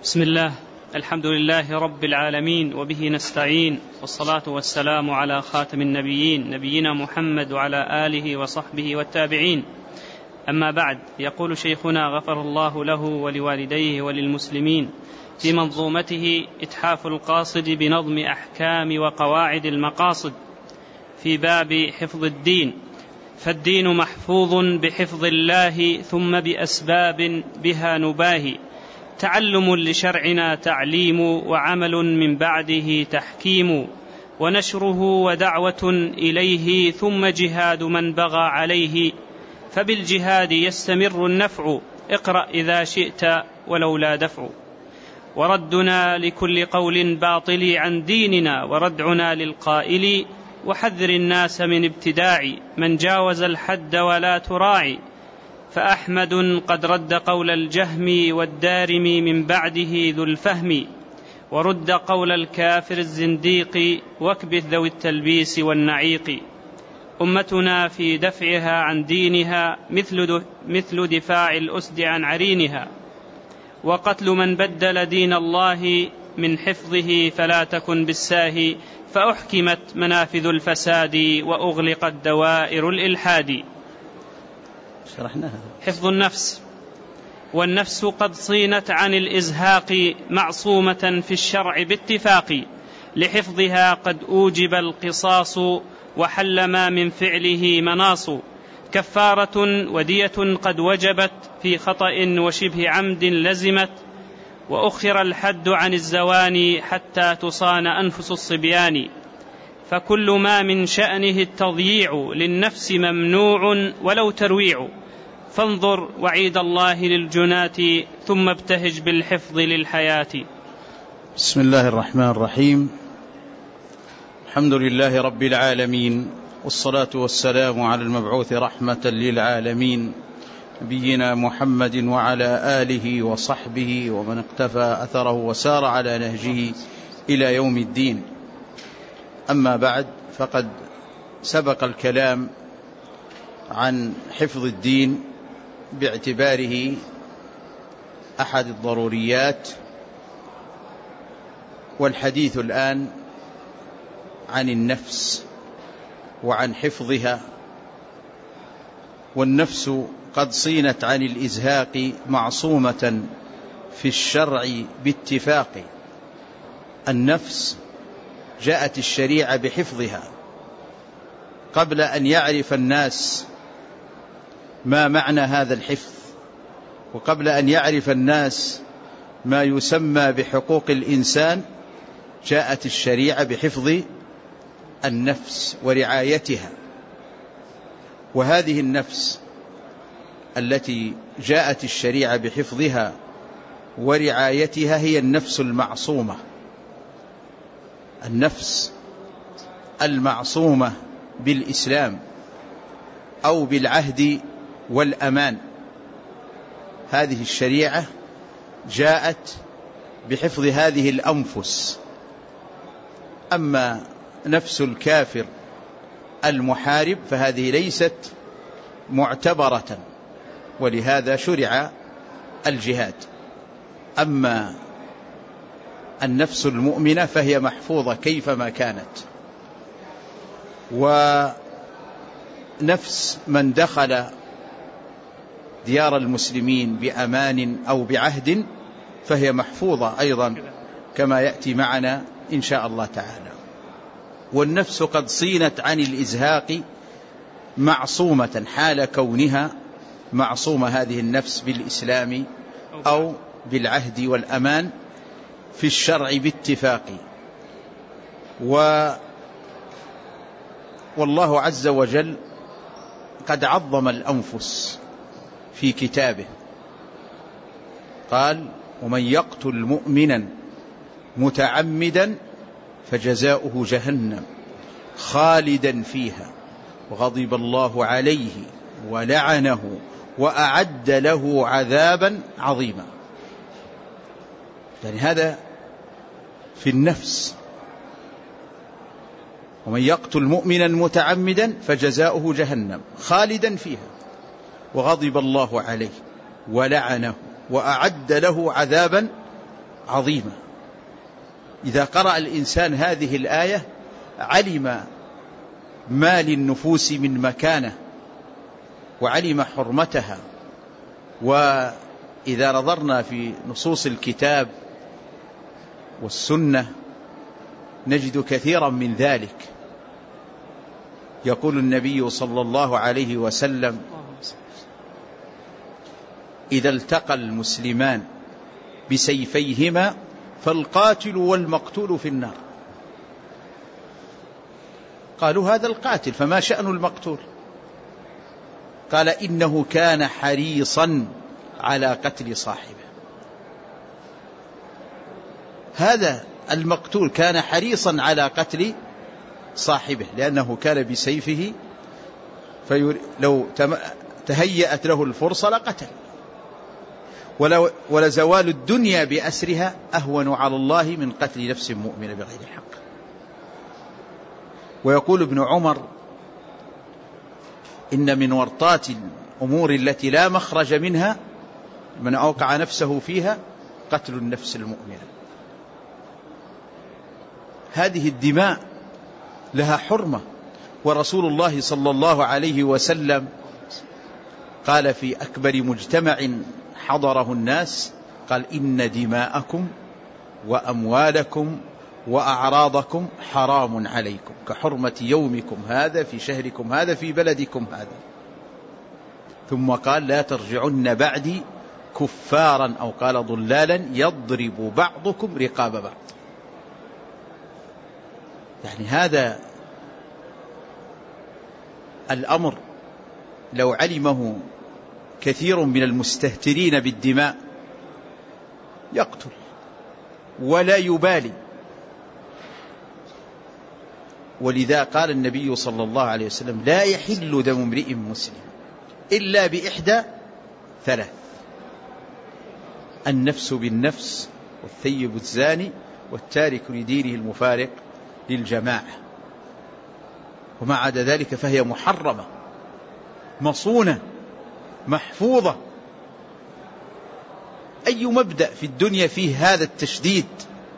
بسم الله، الحمد لله رب العالمين، وبه نستعين، والصلاة والسلام على خاتم النبيين نبينا محمد وعلى آله وصحبه والتابعين. أما بعد، يقول شيخنا غفر الله له ولوالديه وللمسلمين في منظومته إتحاف القاصد بنظم أحكام وقواعد المقاصد في باب حفظ الدين: فالدين محفوظ بحفظ الله ثم بأسباب بها نباهي، تعلم لشرعنا تعليم، وعمل من بعده تحكيم، ونشره ودعوة إليه، ثم جهاد من بغى عليه، فبالجهاد يستمر النفع، اقرأ إذا شئت ولولا دفع. وردنا لكل قول باطل عن ديننا، وردعنا للقائل، وحذر الناس من ابتداع من جاوز الحد ولا تراعي، فأحمد قد رد قول الجهم والدارم من بعده ذو الفهم، ورد قول الكافر الزنديق، واكبث ذوي التلبيس والنعيق. أمتنا في دفعها عن دينها مثل دفاع الأسد عن عرينها، وقتل من بدل دين الله من حفظه فلا تكن بالساهي، فأحكمت منافذ الفساد وأغلقت دوائر الإلحاد. حفظ النفس: والنفس قد صينت عن الإزهاق، معصومة في الشرع باتفاق، لحفظها قد أوجب القصاص، وحل ما من فعله مناص، كفارة ودية قد وجبت في خطأ وشبه عمد لزمت، وأخر الحد عن الزواني حتى تصان أنفس الصبيان، فكل ما من شأنه التضييع للنفس ممنوع ولو ترويع، فانظر وعيد الله للجنات، ثم ابتهج بالحفظ للحياة. بسم الله الرحمن الرحيم. الحمد لله رب العالمين، والصلاة والسلام على المبعوث رحمة للعالمين نبينا محمد وعلى آله وصحبه ومن اقتفى أثره وسار على نهجه إلى يوم الدين. أما بعد، فقد سبق الكلام عن حفظ الدين باعتباره أحد الضروريات، والحديث الآن عن النفس وعن حفظها. والنفس قد صينت عن الإزهاق، معصومة في الشرع باتفاق. النفس جاءت الشريعة بحفظها قبل أن يعرف الناس ما معنى هذا الحفظ، وقبل أن يعرف الناس ما يسمى بحقوق الإنسان، جاءت الشريعة بحفظ النفس ورعايتها. وهذه النفس التي جاءت الشريعة بحفظها ورعايتها هي النفس المعصومة، النفس المعصومة بالإسلام أو بالعهد والأمان. هذه الشريعة جاءت بحفظ هذه الأنفس. أما نفس الكافر المحارب فهذه ليست معتبرة، ولهذا شرع الجهاد. أما النفس المؤمنة فهي محفوظة كيفما كانت. ونفس من دخل ديار المسلمين بأمان أو بعهد فهي محفوظة أيضا كما يأتي معنا إن شاء الله تعالى. والنفس قد صينت عن الإزهاق، معصومة، حال كونها معصومة هذه النفس بالإسلام أو بالعهد والأمان في الشرع باتفاق. والله عز وجل قد عظم الأنفس في كتابه، قال: ومن يقتل مؤمنا متعمدا فجزاؤه جهنم خالدا فيها وغضب الله عليه ولعنه وأعد له عذابا عظيما. يعني هذا في النفس. ومن يقتل مؤمنا متعمدا فجزاؤه جهنم خالدا فيها وغضب الله عليه ولعنه وأعد له عذابا عظيمة. إذا قرأ الإنسان هذه الآية علم ما للنفوس من مكانة وعلم حرمتها. وإذا نظرنا في نصوص الكتاب والسنة نجد كثيرا من ذلك. يقول النبي صلى الله عليه وسلم: إذا التقى المسلمان بسيفيهما فالقاتل والمقتول في النار. قالوا: هذا القاتل، فما شأن المقتول؟ قال: إنه كان حريصا على قتل صاحبه. هذا المقتول كان حريصا على قتل صاحبه لأنه كان بسيفه، لو تهيأت له الفرصة لقتل. ولزوال الدنيا بأسرها أهون على الله من قتل نفس مؤمنة بغير حق. ويقول ابن عمر: إن من ورطات الأمور التي لا مخرج منها من أوقع نفسه فيها قتل النفس المؤمنة. هذه الدماء لها حرمة. ورسول الله صلى الله عليه وسلم قال في أكبر مجتمع حضره الناس، قال: إن دماءكم وأموالكم وأعراضكم حرام عليكم كحرمة يومكم هذا في شهركم هذا في بلدكم هذا. ثم قال: لا ترجعن بعدي كفارا أو قال ضلالا يضرب بعضكم رقاب بعض. يعني هذا الأمر لو علمه كثير من المستهترين بالدماء يقتل ولا يبالي. ولذا قال النبي صلى الله عليه وسلم: لا يحل دم امرئ مسلم إلا بإحدى ثلاث: النفس بالنفس، والثيب الزاني، والتارك لدينه المفارق للجماعة. وما عدا ذلك فهي محرمة مصونة محفوظة. أي مبدأ في الدنيا فيه هذا التشديد؟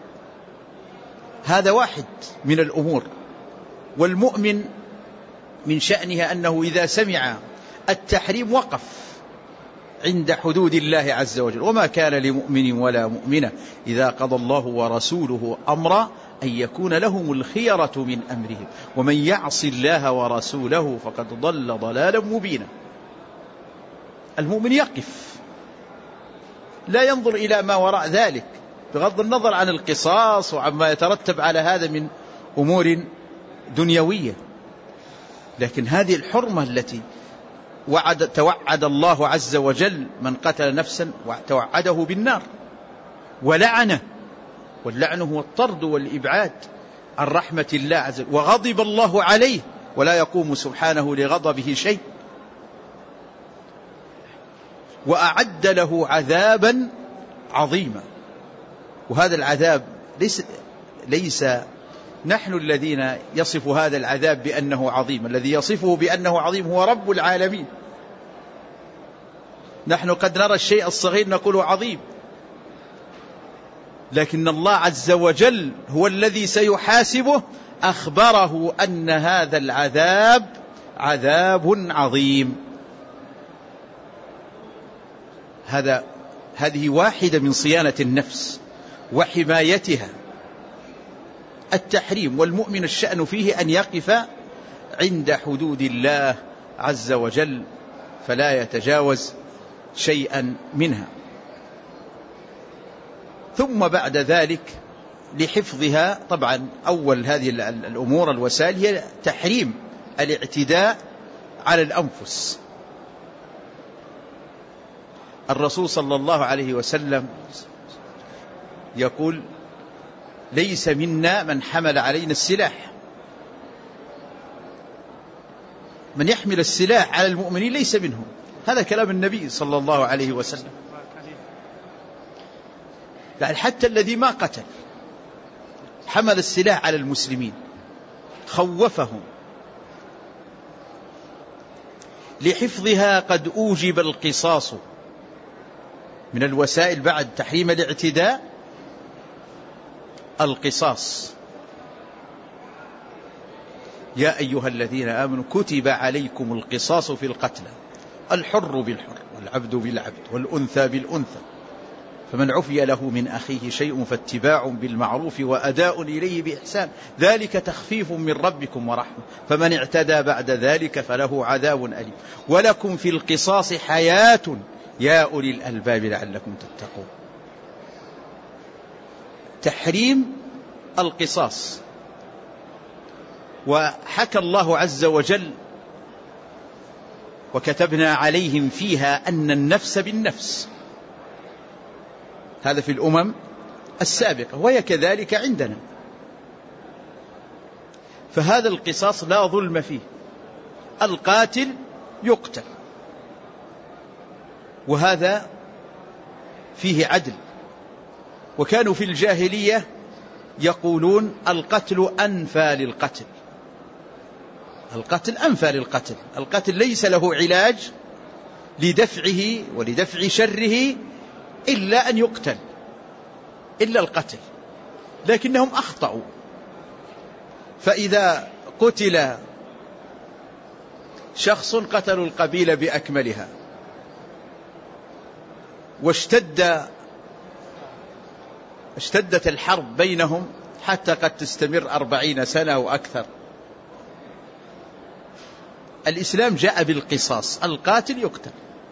هذا واحد من الأمور. والمؤمن من شأنها أنه إذا سمع التحريم وقف عند حدود الله عز وجل. وما كان لمؤمن ولا مؤمنة إذا قضى الله ورسوله أمرا أن يكون لهم الخيرة من أمرهم ومن يعص الله ورسوله فقد ضل ضلالا مبينا. المؤمن يقف لا ينظر إلى ما وراء ذلك بغض النظر عن القصاص وعما يترتب على هذا من أمور دنيوية. لكن هذه الحرمة التي توعد الله عز وجل من قتل نفسا وتوعده بالنار ولعنه، واللعن هو الطرد والإبعاد عن رحمة الله عز وجل، وغضب الله عليه ولا يقوم سبحانه لغضبه شيء، وأعد له عذابا عظيما. وهذا العذاب ليس نحن الذين يصف هذا العذاب بأنه عظيم، الذي يصفه بأنه عظيم هو رب العالمين. نحن قد نرى الشيء الصغير نقول عظيم، لكن الله عز وجل هو الذي سيحاسبه، أخبره أن هذا العذاب عذاب عظيم. هذه واحدة من صيانة النفس وحمايتها، التحريم. والمؤمن الشأن فيه أن يقف عند حدود الله عز وجل فلا يتجاوز شيئا منها. ثم بعد ذلك لحفظها، طبعا أول هذه الأمور الوسائل هي تحريم الاعتداء على الأنفس. الرسول صلى الله عليه وسلم يقول: ليس منا من حمل علينا السلاح. من يحمل السلاح على المؤمنين ليس منهم. هذا كلام النبي صلى الله عليه وسلم. يعني حتى الذي ما قتل حمل السلاح على المسلمين خوفهم. لحفظها قد أوجب القصاص. من الوسائل بعد تحريم الاعتداء القصاص. يا أيها الذين آمنوا كتب عليكم القصاص في القتلى، الحر بالحر والعبد بالعبد والأنثى بالأنثى، فمن عفي له من أخيه شيء فاتباع بالمعروف وأداء إليه بإحسان، ذلك تخفيف من ربكم ورحمة، فمن اعتدى بعد ذلك فله عذاب أليم، ولكم في القصاص حياة يا أولي الألباب لعلكم تتقون. تحريم القصاص. وحكى الله عز وجل: وكتبنا عليهم فيها أن النفس بالنفس. هذا في الأمم السابقة، وهي كذلك عندنا. فهذا القصاص لا ظلم فيه، القاتل يقتل، وهذا فيه عدل. وكانوا في الجاهلية يقولون القتل أنفى للقتل، القتل أنفى للقتل، القتل ليس له علاج لدفعه ولدفع شره إلا أن يقتل، إلا القتل. لكنهم أخطأوا، فإذا قتل شخص قتلوا القبيلة بأكملها، واشتدت الحرب بينهم حتى قد تستمر 40 سنة أو أكثر. الإسلام جاء بالقصاص، القاتل يقتل،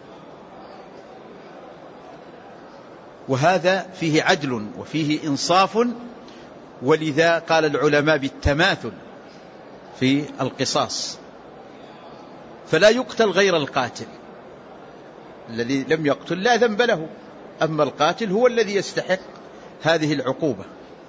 وهذا فيه عدل وفيه إنصاف. ولذا قال العلماء بالتماثل في القصاص، فلا يقتل غير القاتل، الذي لم يقتل لا ذنب له، أما القاتل هو الذي يستحق هذه العقوبة.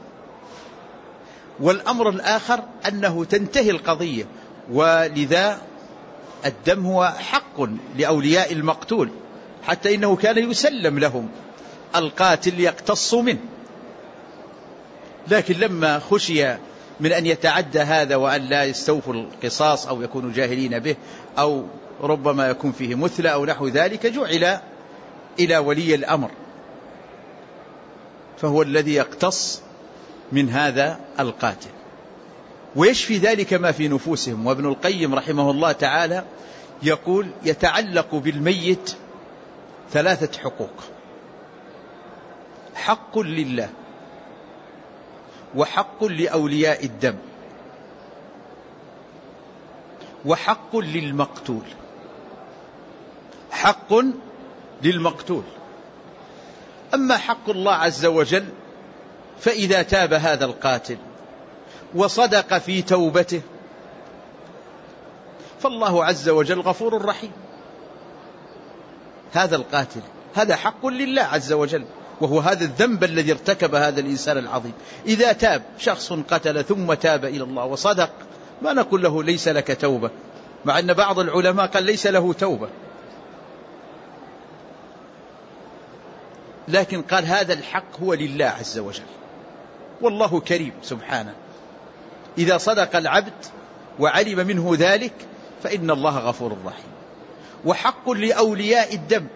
والأمر الآخر أنه تنتهي القضية، ولذا الدم هو حق لأولياء المقتول، حتى إنه كان يسلم لهم القاتل يقتص منه. لكن لما خشي من أن يتعدى هذا وأن لا يستوفوا القصاص أو يكونوا جاهلين به أو ربما يكون فيه مثلى أو نحو ذلك، جعل إلى ولي الأمر، فهو الذي يقتص من هذا القاتل، ويشفي ذلك ما في نفوسهم. وابن القيم رحمه الله تعالى يقول: يتعلق بالميت 3 حقوق: حق لله، وحق لأولياء الدم، وحق للمقتول. حق للمقتول. أما حق الله عز وجل فإذا تاب هذا القاتل وصدق في توبته فالله عز وجل غفور رحيم. هذا القاتل هذا حق لله عز وجل، وهو هذا الذنب الذي ارتكب هذا الإنسان العظيم. إذا تاب شخص قتل ثم تاب إلى الله وصدق، ما نقول له ليس لك توبة، مع أن بعض العلماء قال ليس له توبة، لكن قال هذا الحق هو لله عز وجل، والله كريم سبحانه. إذا صدق العبد وعلم منه ذلك فإن الله غفور رحيم. وحق لأولياء الدم،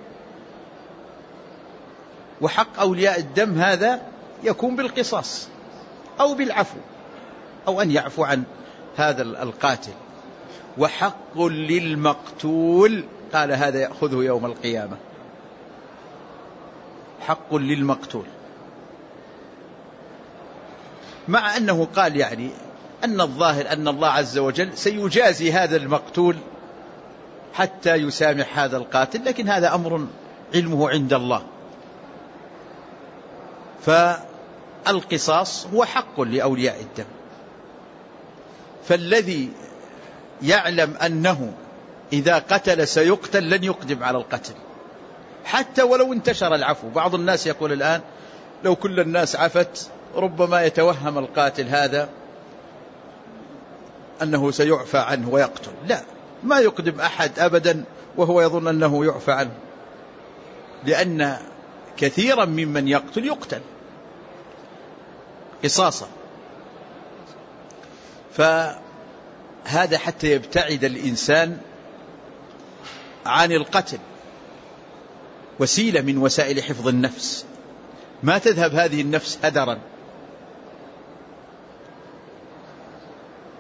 وحق أولياء الدم هذا يكون بالقصاص أو بالعفو، أو أن يعفو عن هذا القاتل. وحق للمقتول قال هذا يأخذه يوم القيامة، حق للمقتول، مع أنه قال يعني أن الظاهر أن الله عز وجل سيجازي هذا المقتول حتى يسامح هذا القاتل، لكن هذا أمر علمه عند الله. فالقصاص هو حق لأولياء الدم، فالذي يعلم أنه إذا قتل سيقتل لن يقدم على القتل حتى ولو انتشر العفو. بعض الناس يقول الآن لو كل الناس عفت ربما يتوهم القاتل هذا أنه سيعفى عنه ويقتل. لا، ما يقدم أحد أبدا وهو يظن أنه يعفى عنه، لأن كثيرا ممن يقتل قصاصا. فهذا حتى يبتعد الإنسان عن القتل، وسيلة من وسائل حفظ النفس، ما تذهب هذه النفس هدرا،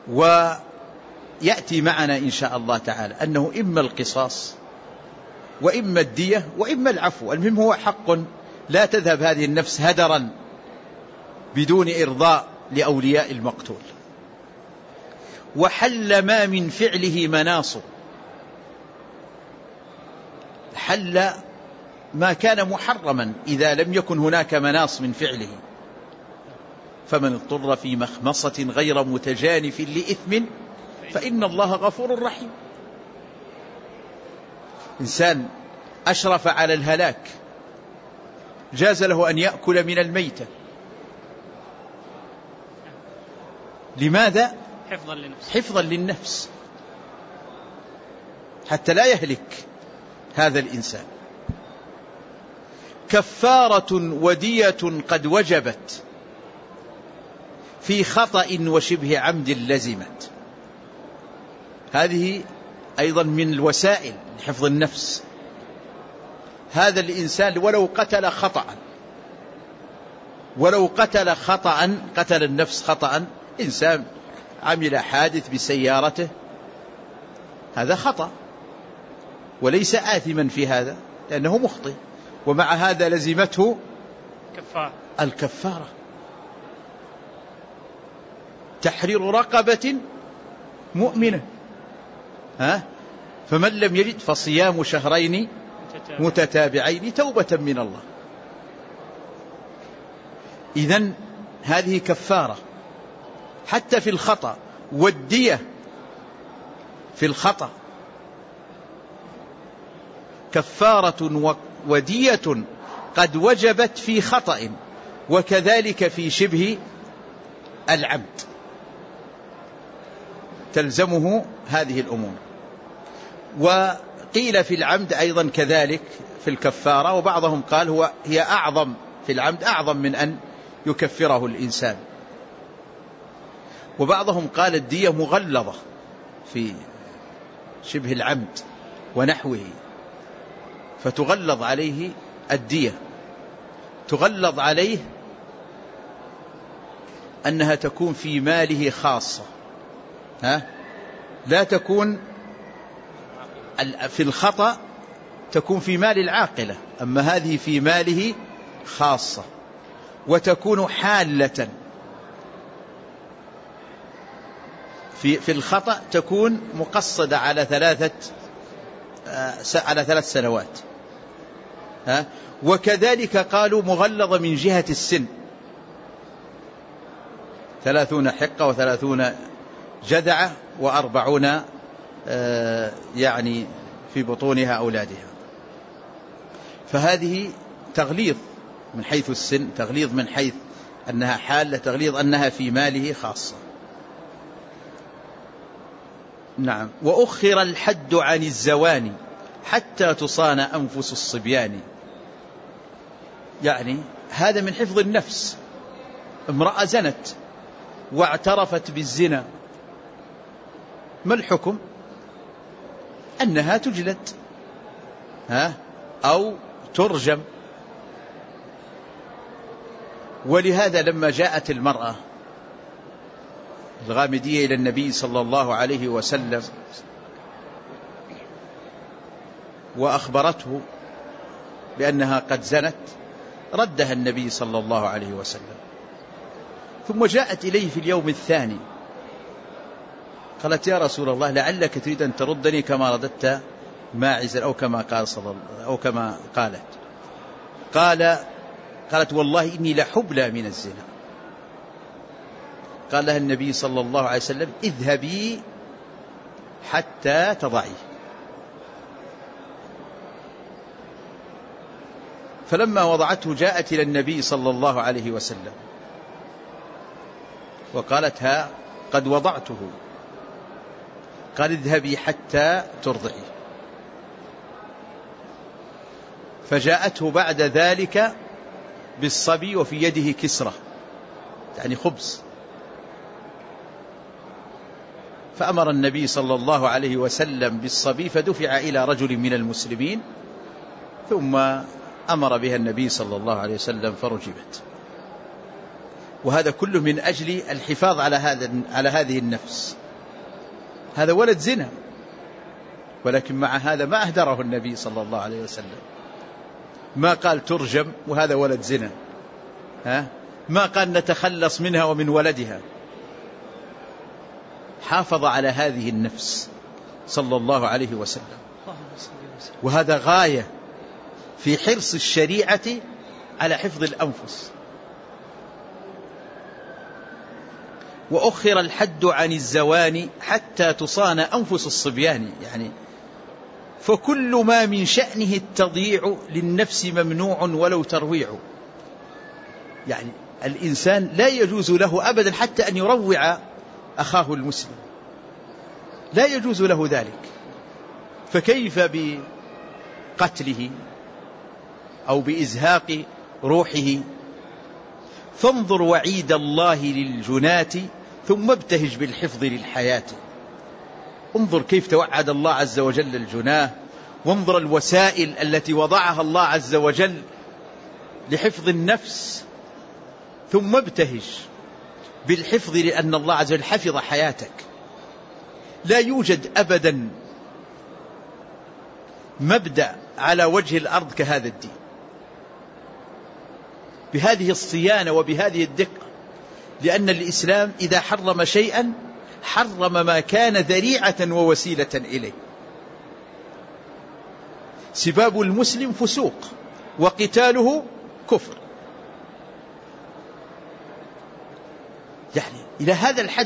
ويأتي معنا إن شاء الله تعالى أنه إما القصاص وإما الدية وإما العفو. المهم هو حق لا تذهب هذه النفس هدرا بدون إرضاء لأولياء المقتول. وحل ما من فعله مناص، حل ما كان محرما إذا لم يكن هناك مناص من فعله. فمن اضطر في مخمصة غير متجانف لإثم فإن الله غفور رحيم. إنسان أشرف على الهلاك جاز له أن يأكل من الميتة. لماذا؟ حفظا للنفس حتى لا يهلك هذا الإنسان. كفارة ودية قد وجبت في خطأ وشبه عمد لزمت. هذه أيضا من الوسائل لحفظ النفس. هذا الإنسان ولو قتل خطأ قتل النفس خطأ. إنسان عمل حادث بسيارته، هذا خطأ وليس آثما في هذا لأنه مخطئ، ومع هذا لزمته الكفارة. تحرير رقبة مؤمنة، فمن لم يجد فصيام شهرين متتابعين توبة من الله. إذن هذه كفارة حتى في الخطأ. والدية في الخطأ كفارة ودية قد وجبت في خطأ، وكذلك في شبه العمد تلزمه هذه الأمور. وقيل في العمد أيضا كذلك في الكفارة، وبعضهم قال هي أعظم في العمد، أعظم من أن يكفره الإنسان. وبعضهم قال الدية مغلظة في شبه العمد ونحوه، فتغلظ عليه الدية. تغلظ عليه أنها تكون في ماله خاصة، لا تكون في الخطأ تكون في مال العاقلة، أما هذه في ماله خاصة. وتكون حالة، في الخطأ تكون مقصدة على 3 سنوات. وكذلك قالوا مغلظة من جهة السن، 30 حقة و30 جذعة و40 يعني في بطونها أولادها. فهذه تغليظ من حيث السن، تغليظ من حيث أنها حالة، تغليظ أنها في ماله خاصة. نعم. وأخر الحد عن الزواني حتى تصان أنفس الصبيان. يعني هذا من حفظ النفس. امرأة زنت واعترفت بالزنا، ما الحكم؟ أنها تجلد أو ترجم. ولهذا لما جاءت المرأة الغامدية إلى النبي صلى الله عليه وسلم وأخبرته بأنها قد زنت، ردها النبي صلى الله عليه وسلم. ثم جاءت إليه في اليوم الثاني قالت: يا رسول الله، لعلك تريد أن تردني كما رددت ماعزا أو كما قالت. قالت: والله إني لحبلى من الزنا. قال لها النبي صلى الله عليه وسلم: اذهبي حتى تضعي. فلما وضعته جاءت إلى النبي صلى الله عليه وسلم وقالت: ها قد وضعته. قال: اذهبي حتى ترضعي. فجاءته بعد ذلك بالصبي وفي يده كسرة، يعني خبز. فأمر النبي صلى الله عليه وسلم بالصبي فدفع إلى رجل من المسلمين، ثم أمر بها النبي صلى الله عليه وسلم فرجبت. وهذا كله من أجل الحفاظ على هذه النفس. هذا ولد زنا، ولكن مع هذا ما أهدره النبي صلى الله عليه وسلم، ما قال ترجم وهذا ولد زنا، ما قال نتخلص منها ومن ولدها، حافظ على هذه النفس صلى الله عليه وسلم. وهذا غاية في حرص الشريعة على حفظ الأنفس. وأخر الحد عن الزوان حتى تصان أنفس الصبيان، يعني فكل ما من شأنه التضييع للنفس ممنوع ولو ترويع. يعني الإنسان لا يجوز له أبدا حتى أن يروع أخاه المسلم، لا يجوز له ذلك، فكيف بقتله أو بإزهاق روحه؟ فانظر وعيد الله للجنات ثم ابتهج بالحفظ للحياة. انظر كيف توعد الله عز وجل الجناه، وانظر الوسائل التي وضعها الله عز وجل لحفظ النفس، ثم ابتهج بالحفظ لأن الله عز وجل حفظ حياتك. لا يوجد أبدا مبدأ على وجه الأرض كهذا الدين، بهذه الصيانة وبهذه الدقة، لأن الإسلام إذا حرم شيئا حرم ما كان ذريعة ووسيلة إليه. سباب المسلم فسوق وقتاله كفر، يعني إلى هذا الحد.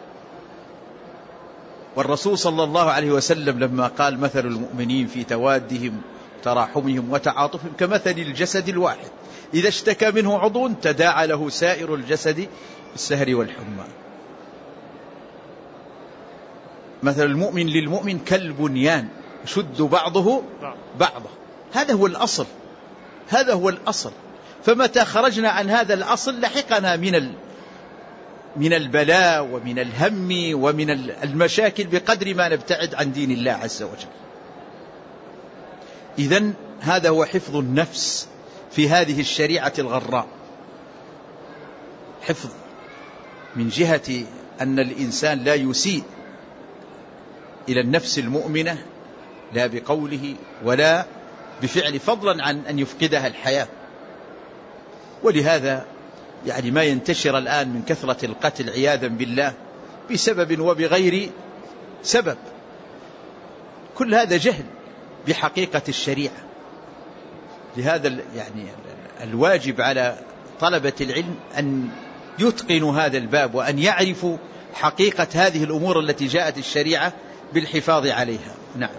والرسول صلى الله عليه وسلم لما قال مثل المؤمنين في توادهم تراحمهم وتعاطفهم كمثل الجسد الواحد إذا اشتكى منه عضو تداعى له سائر الجسد بالسهر والحمى. مثل المؤمن للمؤمن كالبنيان يشد بعضه بعضا. هذا هو الأصل، هذا هو الأصل. فمتى خرجنا عن هذا الأصل لحقنا من البلاء ومن الهم ومن المشاكل بقدر ما نبتعد عن دين الله عز وجل. إذن هذا هو حفظ النفس في هذه الشريعة الغراء. حفظ من جهة أن الإنسان لا يسيء إلى النفس المؤمنة لا بقوله ولا بفعل، فضلا عن أن يفقدها الحياة. ولهذا يعني ما ينتشر الآن من كثرة القتل عياذا بالله بسبب وبغير سبب، كل هذا جهل بحقيقة الشريعة. لهذا يعني الواجب على طلبة العلم أن يتقنوا هذا الباب وأن يعرفوا حقيقة هذه الأمور التي جاءت الشريعة بالحفاظ عليها. نعم.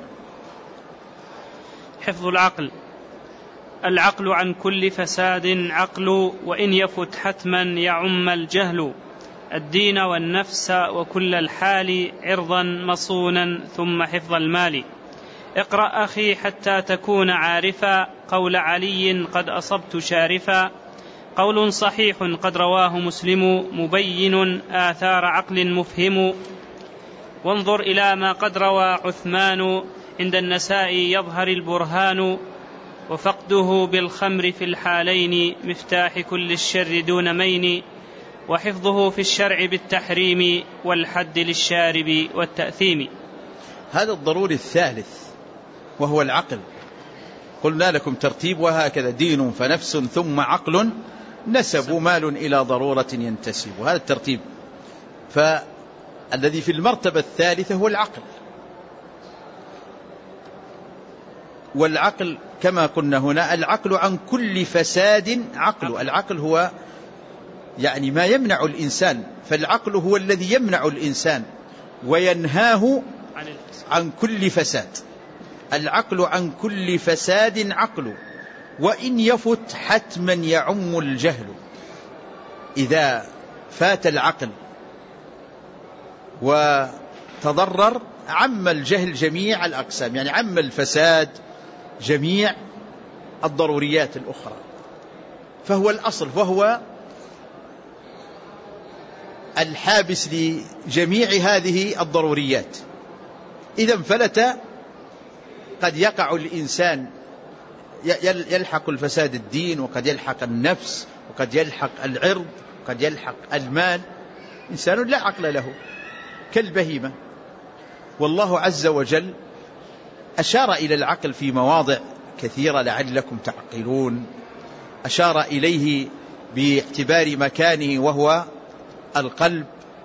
حفظ العقل. العقل عن كل فساد عقل، وإن يفت حتما يعم الجهل. الدين والنفس وكل الحال عرضا مصونا، ثم حفظ المال. اقرأ أخي حتى تكون عارفا، قول علي قد أصبت شارفا. قول صحيح قد رواه مسلم، مبين آثار عقل مفهم. وانظر إلى ما قد روى عثمان، عند النساء يظهر البرهان. وفقده بالخمر في الحالين، مفتاح كل الشر دون مين. وحفظه في الشرع بالتحريم، والحد للشارب والتأثيم. هذا الضروري الثالث وهو العقل. قلنا لكم ترتيب وهكذا: دين فنفس ثم عقل نسب مال إلى ضرورة ينتسب. هذا الترتيب. فالذي في المرتبة الثالثة هو العقل. والعقل كما قلنا هنا العقل عن كل فساد عقل. العقل هو يعني ما يمنع الإنسان، فالعقل هو الذي يمنع الإنسان وينهاه عن كل فساد. العقل عن كل فساد عقل، وإن يفت حتما يعم الجهل. إذا فات العقل وتضرر عم الجهل جميع الأقسام، يعني عم الفساد جميع الضروريات الأخرى. فهو الأصل، وهو الحابس لجميع هذه الضروريات. إذا انفلت قد يقع الإنسان يلحق الفساد الدين، وقد يلحق النفس، وقد يلحق العرض، وقد يلحق المال. إنسان لا عقل له كالبهيمة. والله عز وجل أشار إلى العقل في مواضع كثيرة لعلكم تعقلون. أشار إليه باعتبار مكانه وهو القلب.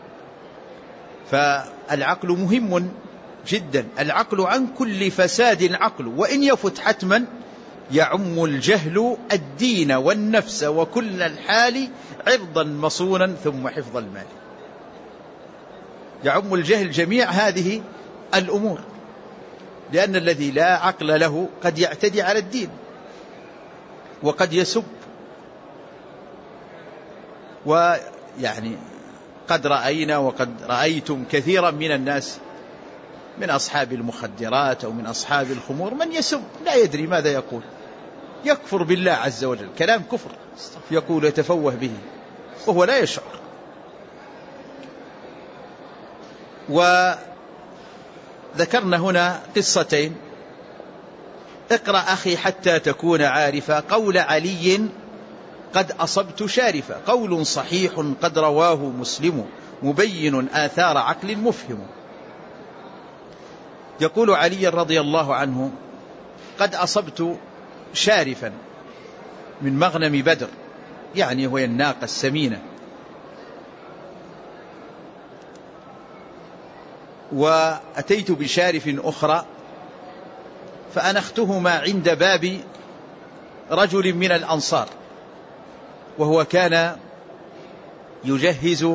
فالعقل مهم جدا. العقل عن كل فساد عقل، وإن يفت حتما يعم الجهل الدين والنفس وكل الحال عرضا مصونا ثم حفظ المال. يعم الجهل جميع هذه الأمور، لأن الذي لا عقل له قد يعتدي على الدين وقد يسب. ويعني قد رأينا وقد رأيتم كثيرا من الناس من أصحاب المخدرات أو من أصحاب الخمور من يسب لا يدري ماذا يقول، يكفر بالله عز وجل، كلام كفر يقول يتفوه به وهو لا يشعر. وذكرنا هنا قصتين. اقرأ أخي حتى تكون عارفا قول علي قد أصبت شارفا، قول صحيح قد رواه مسلم مبين آثار عقل مفهم. يقول علي رضي الله عنه قد أصبت شارفا من مغنم بدر، يعني هو الناقة السمينة، وأتيت بشارف أخرى فأنختهما عند باب رجل من الأنصار، وهو كان يجهز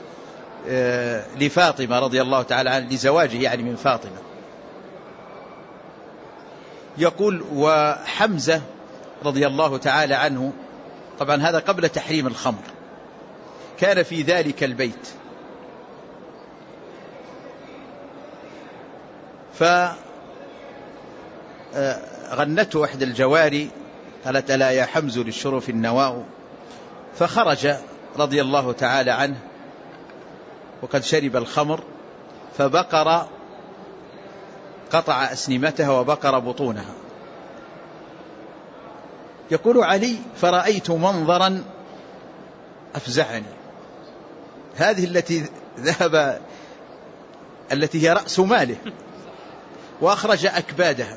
لفاطمة رضي الله تعالى عنها لزواجه، يعني من فاطمة. يقول وحمزة رضي الله تعالى عنه، طبعا هذا قبل تحريم الخمر، كان في ذلك البيت. فغنته أحد الجواري قالت ألا يا حمز للشرف النواء، فخرج رضي الله تعالى عنه وقد شرب الخمر، فبقر قطع أسنمتها وبقر بطونها. يقول علي فرأيت منظرا أفزعني، هذه التي ذهب التي هي رأس ماله وأخرج أكبادها.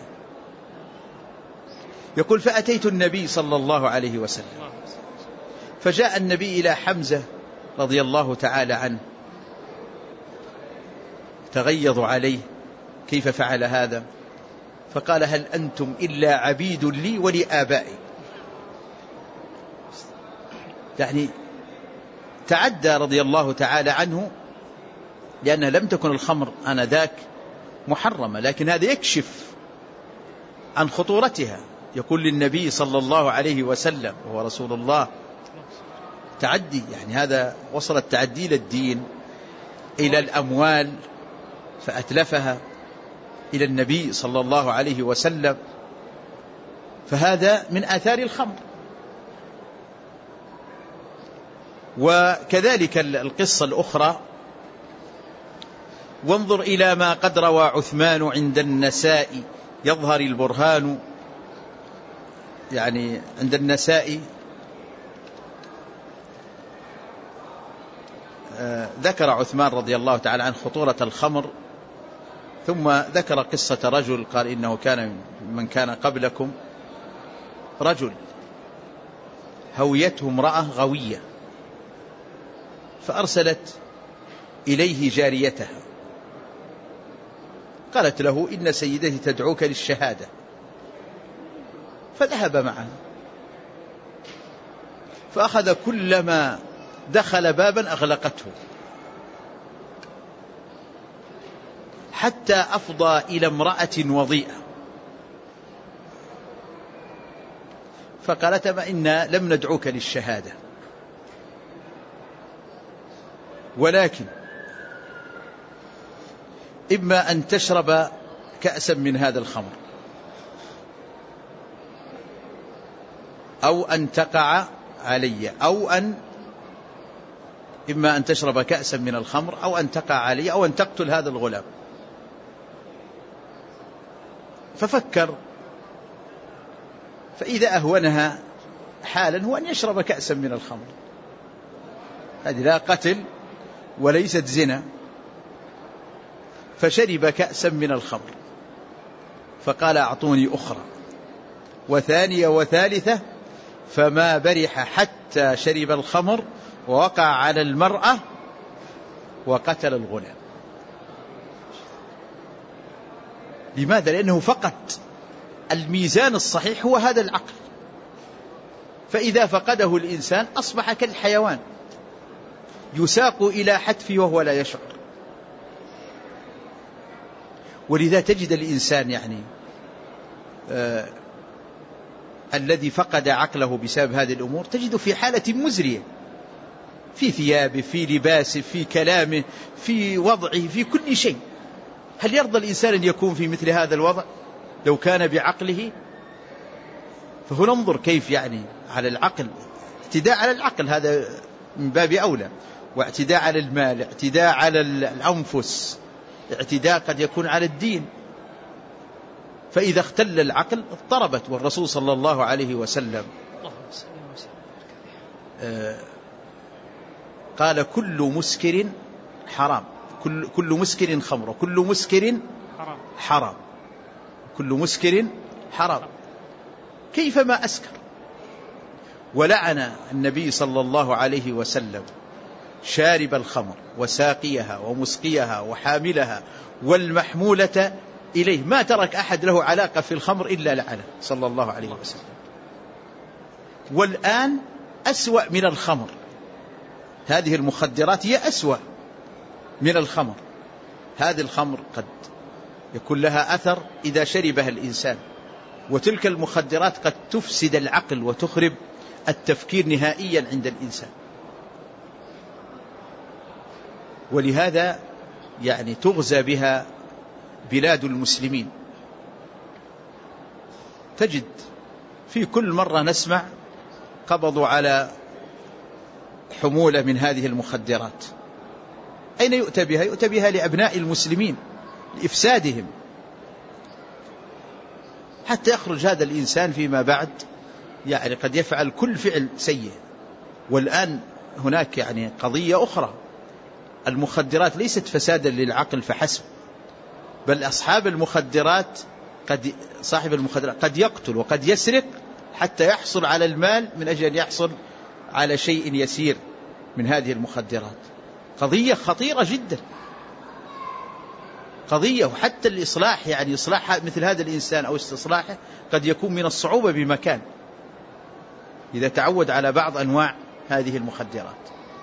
يقول فأتيت النبي صلى الله عليه وسلم، فجاء النبي إلى حمزة رضي الله تعالى عنه تغيظ عليه كيف فعل هذا، فقال هل أنتم إلا عبيد لي ولآبائي. يعني تعدى رضي الله تعالى عنه، لأنها لم تكن الخمر آنذاك محرمة، لكن هذا يكشف عن خطورتها. يقول للنبي صلى الله عليه وسلم وهو رسول الله تعدي، يعني هذا وصل التعدي للدين، إلى الأموال فأتلفها إلى النبي صلى الله عليه وسلم، فهذا من آثار الخمر. وكذلك القصة الأخرى، وانظر إلى ما قد روى عثمان عند النساء يظهر البرهان، يعني عند النساء ذكر عثمان رضي الله تعالى عن خطورة الخمر، ثم ذكر قصة رجل قال إنه كان من كان قبلكم رجل هويته امرأة غوية، فأرسلت إليه جاريتها قالت له إن سيدتي تدعوك للشهادة، فذهب معها، فأخذ كلما دخل بابا أغلقته حتى أفضى إلى امرأة وضيئة، فقالت ما إنا لم ندعوك للشهادة، ولكن إما أن تشرب كأسا من هذا الخمر أو أن تقع علي، أو أن إما أن تشرب كأسا من الخمر أو أن تقع علي أو أن تقتل هذا الغلام. ففكر، فإذا أهونها حالا هو أن يشرب كأسا من الخمر. هذه لا قتل وليست زنا. فشرب كأسا من الخمر فقال أعطوني أخرى وثانية وثالثة، فما برح حتى شرب الخمر ووقع على المرأة وقتل الغلام. لماذا؟ لأنه فقد الميزان الصحيح، هو هذا العقل. فإذا فقده الإنسان أصبح كالحيوان يساق إلى حتفه وهو لا يشعر. ولذا تجد الإنسان الذي فقد عقله بسبب هذه الأمور تجده في حالة مزرية، في ثيابه، في لباسه، في كلامه، في وضعه، في كل شيء. هل يرضى الإنسان أن يكون في مثل هذا الوضع لو كان بعقله؟ فهنا انظر كيف على العقل، اعتداء على العقل هذا من باب أولى، واعتداء على المال، اعتداء على الأنفس، اعتداء قد يكون على الدين. فإذا اختل العقل اضطربت. والرسول صلى الله عليه وسلم قال كل مسكر حرام، كل مسكر خمر، وكل مسكر حرام، كل مسكر حرام. كيفما أسكر. ولعن النبي صلى الله عليه وسلم شارب الخمر وساقيها ومسقيها وحاملها والمحمولة إليه. ما ترك أحد له علاقة في الخمر إلا لعنه صلى الله عليه وسلم. والآن أسوأ من الخمر، هذه المخدرات هي أسوأ من الخمر. هذه الخمر قد يكون لها أثر إذا شربها الإنسان، وتلك المخدرات قد تفسد العقل وتخرب التفكير نهائيا عند الإنسان. ولهذا تغزى بها بلاد المسلمين. تجد في كل مرة نسمع قبضوا على حمولة من هذه المخدرات. أين يؤتى بها؟ يؤتى بها لأبناء المسلمين لإفسادهم، حتى يخرج هذا الإنسان فيما بعد قد يفعل كل فعل سيء. والآن هناك قضية أخرى، المخدرات ليست فسادا للعقل فحسب، بل أصحاب المخدرات صاحب المخدرات قد يقتل وقد يسرق حتى يحصل على المال من أجل أن يحصل على شيء يسير من هذه المخدرات. قضية خطيرة جدا، قضية. وحتى الإصلاح إصلاح مثل هذا الإنسان أو استصلاحه قد يكون من الصعوبة بمكان إذا تعود على بعض أنواع هذه المخدرات.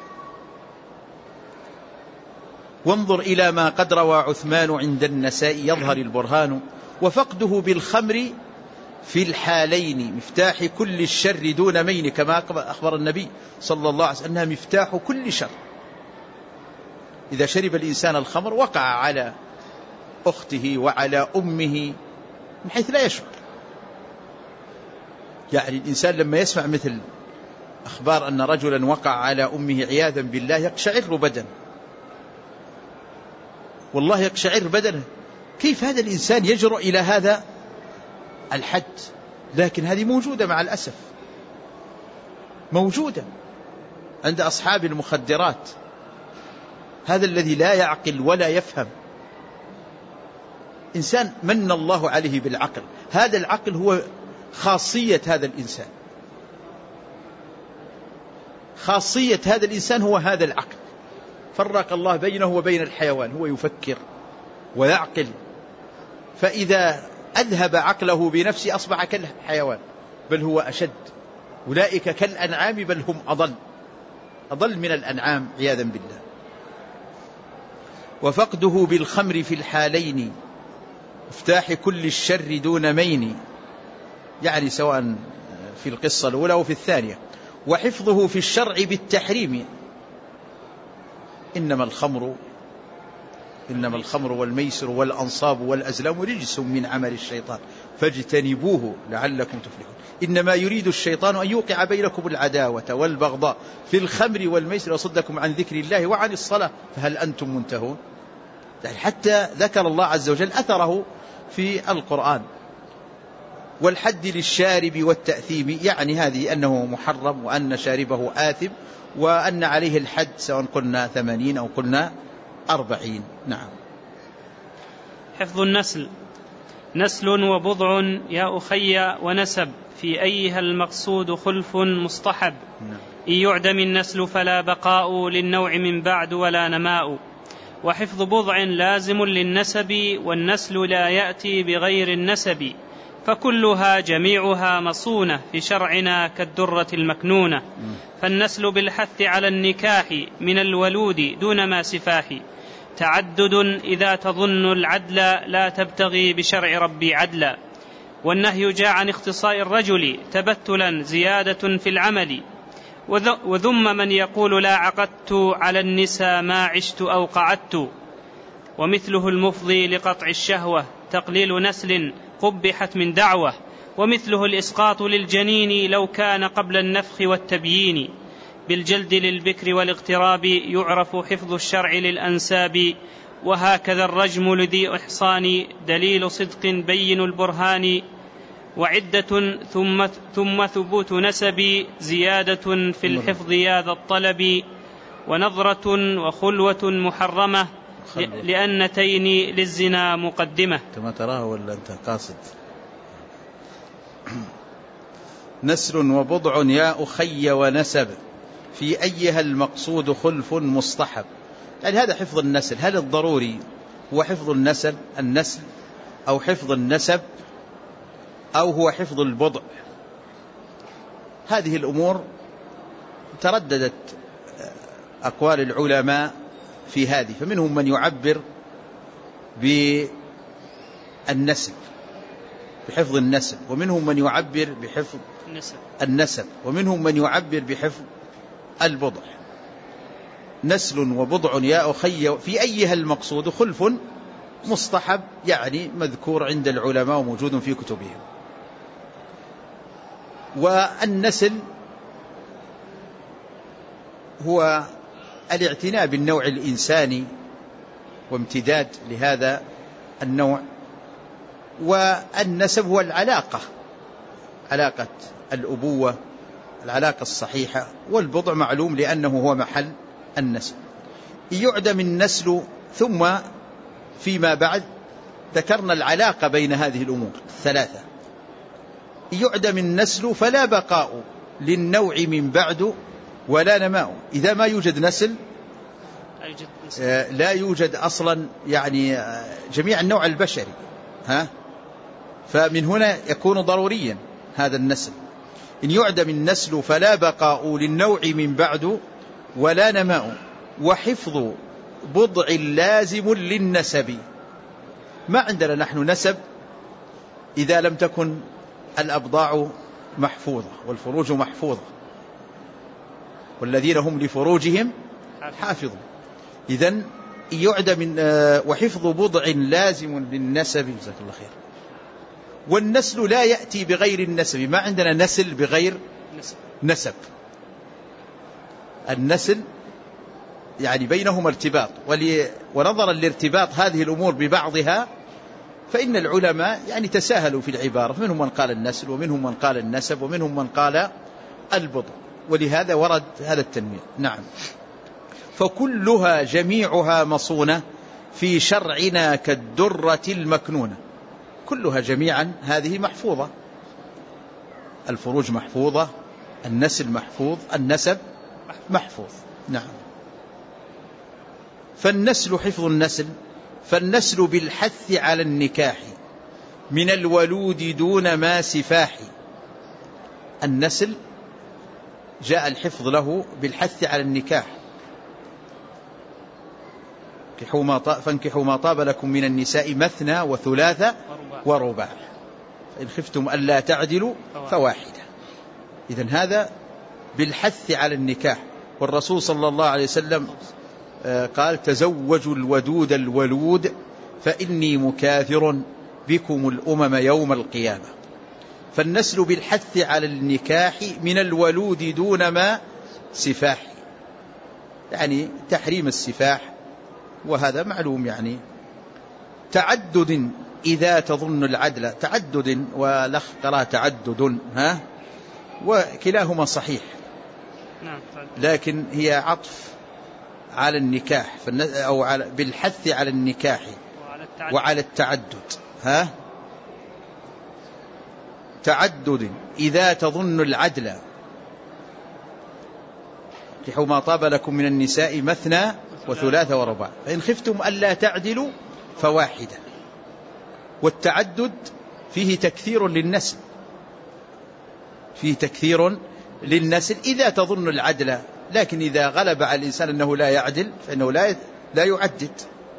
وانظر إلى ما قد روى عثمان عند النساء يظهر البرهان، وفقده بالخمر في الحالين مفتاح كل الشر دون مين، كما أخبر النبي صلى الله عليه وسلم أنها مفتاح كل شر. إذا شرب الإنسان الخمر وقع على أخته وعلى أمه من حيث لا يشعر. الإنسان لما يسمع مثل أخبار أن رجلا وقع على أمه عياذا بالله يقشعر بدنه، والله يقشعر بدنه. كيف هذا الإنسان يجرؤ إلى هذا الحد؟ لكن هذه موجودة مع الأسف، موجودة عند أصحاب المخدرات. هذا الذي لا يعقل ولا يفهم، إنسان من الله عليه بالعقل. هذا العقل هو خاصية هذا الإنسان، خاصية هذا الإنسان هو هذا العقل. فرق الله بينه وبين الحيوان، هو يفكر ويعقل. فإذا أذهب عقله بنفسه أصبح كالحيوان، بل هو أشد. أولئك كالأنعام بل هم أضل من الأنعام عياذا بالله. وفقده بالخمر في الحالين مفتاح كل الشر دون مين، سواء في القصة الأولى وفي الثانية. وحفظه في الشرع بالتحريم، إنما الخمر والميسر والأنصاب والأزلام رجس من عمل الشيطان فاجتنبوه لعلكم تفلحون. إنما يريد الشيطان أن يوقع بينكم العداوة والبغضاء في الخمر والميسر وصدكم عن ذكر الله وعن الصلاة فهل أنتم منتهون. حتى ذكر الله عز وجل أثره في القرآن، والحد للشارب والتأثيم، يعني هذه أنه محرم وأن شاربه آثم وأن عليه الحد سواء قلنا 80 أو قلنا 40. نعم. حفظ النسل. نسل وبضع يا أخي ونسب، في أيها المقصود خلف مصطحب. إن يعدم النسل فلا بقاء، للنوع من بعد ولا نماء. وحفظ بضع لازم للنسب، والنسل لا يأتي بغير النسب. فكلها جميعها مصونة في شرعنا كالدرة المكنونة. فالنسل بالحث على النكاح من الولود دون ما سفاح. تعدد إذا تظن العدل، لا تبتغي بشرع ربي عدلا. والنهي جاء عن اختصاء الرجل تبتلا زيادة في العمل. وذم من يقول لا عقدت على النساء ما عشت أو قعدت. ومثله المفضي لقطع الشهوة تقليل نسل قبحت من دعوة. ومثله الإسقاط للجنين لو كان قبل النفخ والتبيين. بالجلد للبكر والاغتراب يعرف حفظ الشرع للأنساب. وهكذا الرجم لذي إحصان دليل صدق بين البرهان. وعدة ثم ثبوت نسب زيادة في الحفظ يا ذا الطلب. ونظرة وخلوة محرمة لأنتين للزنا مقدمة. كما تراه ولا أنت قاصد؟ نسل وبضع يا أخي ونسب، في أيها المقصود خلف مصطحب. يعني هذا حفظ النسل. هل الضروري هو حفظ النسل أو حفظ النسب أو هو حفظ البضع؟ هذه الأمور ترددت أقوال العلماء في هذه، فمنهم من يعبر بالنسب بحفظ النسب، ومنهم من يعبر بحفظ النسب، ومنهم من يعبر بحفظ البضع. نسل وبضع يا أخي في أيها المقصود خلف مصطحب، يعني مذكور عند العلماء وموجود في كتبهم. والنسل هو الاعتناء بالنوع الإنساني وامتداد لهذا النوع. والنسب هو علاقة الأبوة، العلاقة الصحيحة. والبضع معلوم لأنه هو محل النسب. يعدم النسل ثم فيما بعد ذكرنا العلاقة بين هذه الأمور الثلاثة. يعدم النسل فلا بقاء للنوع من بعد ولا نماء. إذا ما يوجد نسل لا يوجد أصلا يعني جميع النوع البشري، فمن هنا يكون ضروريا هذا النسل. إن يعدم النسل فلا بقاء للنوع من بعد ولا نماء. وحفظ بضع لازم للنسب. ما عندنا نحن نسب إذا لم تكن الأبضاع محفوظة والفروج محفوظة، والذين هم لفروجهم حافظون. إذن يعدم وحفظ بضع لازم للنسب. جزاك الله خير. والنسل لا يأتي بغير النسب. ما عندنا نسل بغير نسب. النسل يعني بينهما ارتباط، ونظرا لارتباط هذه الأمور ببعضها فإن العلماء يعني تساهلوا في العبارة، منهم من قال النسل ومنهم من قال النسب ومنهم من قال البضع، ولهذا ورد هذا التنويع. نعم. فكلها جميعها مصونة في شرعنا كالدرة المكنونة. كلها جميعا هذه محفوظة. الفروج محفوظة، النسل محفوظ، النسب محفوظ. نعم. فالنسل حفظ النسل. فالنسل بالحث على النكاح من الولود دون ما سفاح. النسل جاء الحفظ له بالحث على النكاح. فانكحوا ما طاب لكم من النساء مثنى وثلاث ورباع فإن خفتم ألا تعدلوا فواحدة. إذن هذا بالحث على النكاح. والرسول صلى الله عليه وسلم قال تزوجوا الودود الولود فإني مكاثر بكم الأمم يوم القيامة. فالنسل بالحث على النكاح من الولود دون ما سفاح، يعني تحريم السفاح، وهذا معلوم. يعني تعدد إذا تظن العدل، تعدد والأخ قرأ تعدد، وكلاهما صحيح، لكن هي عطف على النكاح أو بالحث على النكاح وعلى التعدد. تعدد إذا تظن العدل، انكحوا ما طاب لكم من النساء مثنى وثلاث ورباع فإن خفتم ألا تعدلوا فواحدة. والتعدد فيه تكثير للنسل، فيه تكثير للنسل إذا تظن العدل، لكن إذا غلب على الإنسان أنه لا يعدل فإنه لا يعدد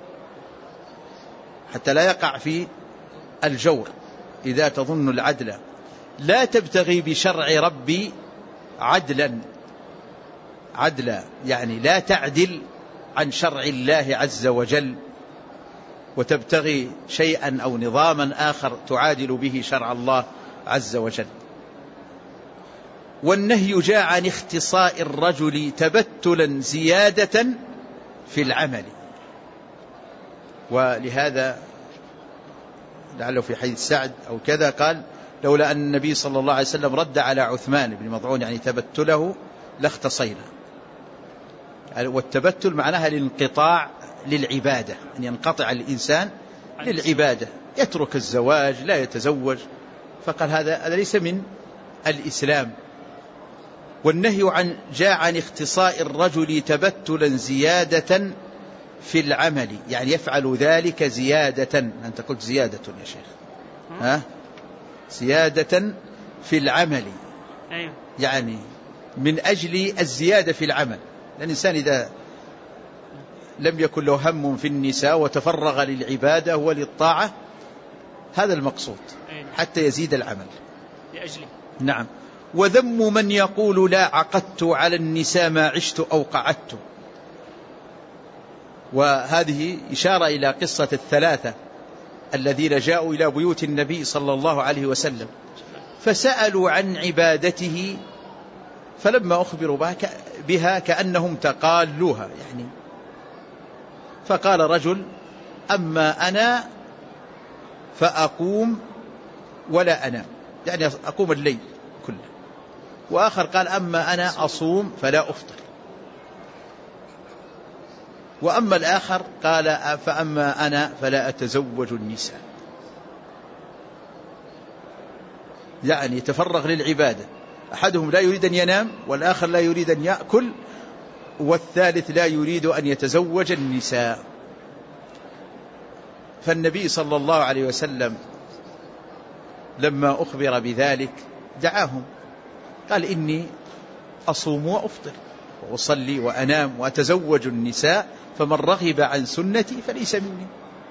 حتى لا يقع في الجور. إذا تظن العدل لا تبتغي بشرع ربي عدلا، يعني لا تعدل عن شرع الله عز وجل وتبتغي شيئا أو نظاما آخر تعادل به شرع الله عز وجل. والنهي جاء عن اختصاء الرجل تبتلا زيادة في العمل، ولهذا لعله في حديث سعد أو كذا قال لولا أن النبي صلى الله عليه وسلم رد على عثمان بن مظعون يعني تبتله لاختصينا. والتبتل معناها الانقطاع للعبادة، أن ينقطع الإنسان للعبادة، يترك الزواج لا يتزوج، فقال هذا ليس من الإسلام. والنهي جاء عن اختصاء الرجل تبتلا زيادة في العمل، يعني يفعل ذلك زيادة. أنت قلت زيادة يا شيخ، زيادة في العمل، يعني من أجل الزيادة في العمل. لأن الإنسان إذا لم يكن له هم في النساء وتفرغ للعبادة وللطاعة، هذا المقصود حتى يزيد العمل لأجله. نعم. وذم من يقول لا عقدت على النساء ما عشت أو قعدت، وهذه إشارة إلى قصة الثلاثة الذين جاءوا إلى بيوت النبي صلى الله عليه وسلم فسألوا عن عبادته، فلما أخبروا بها كأنهم تقالوها يعني. فقال رجل أما أنا فأقوم ولا أنام، يعني أقوم الليل كله. وآخر قال أما أنا أصوم فلا أفطر. وأما الآخر قال فأما أنا فلا أتزوج النساء، يعني يتفرغ للعبادة. أحدهم لا يريد أن ينام، والآخر لا يريد أن يأكل، والثالث لا يريد أن يتزوج النساء. فالنبي صلى الله عليه وسلم لما أخبر بذلك دعاهم قال إني أصوم وأفطر وأصلي وأنام وأتزوج النساء، فمن رغب عن سنتي فليس مني.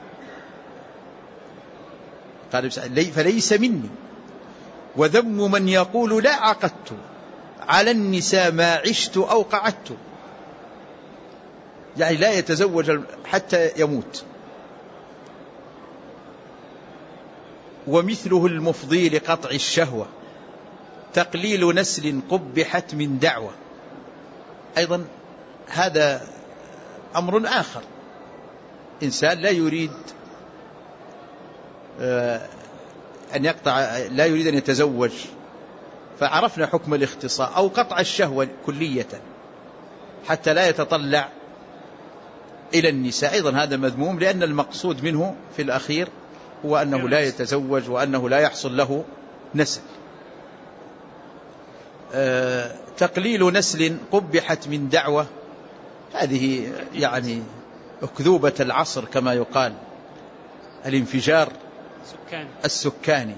قال فليس مني. وذم من يقول لا عقدت على النساء ما عشت أو قعدت، يعني لا يتزوج حتى يموت. ومثله المفضي لقطع الشهوة تقليل نسل قبحت من دعوة. أيضا هذا أمر آخر، إنسان لا يريد أن يقطع، لا يريد أن يتزوج، فعرفنا حكم الاختصاء أو قطع الشهوة كلية حتى لا يتطلع إلى النساء. أيضا هذا مذموم، لأن المقصود منه في الأخير هو أنه لا يتزوج وأنه لا يحصل له نسل. تقليل نسل قبحت من دعوة، هذه يعني أكذوبة العصر كما يقال، الانفجار السكاني.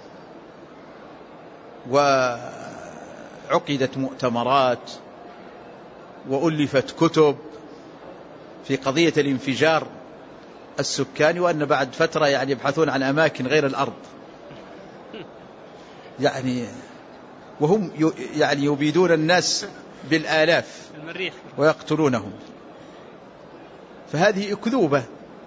وعقدت مؤتمرات وألفت كتب في قضية الانفجار السكاني، وأن بعد فترة يعني يبحثون عن أماكن غير الأرض، يعني وهم يعني يبيدون الناس بالآلاف ويقتلونهم. فهذه أكذوبة.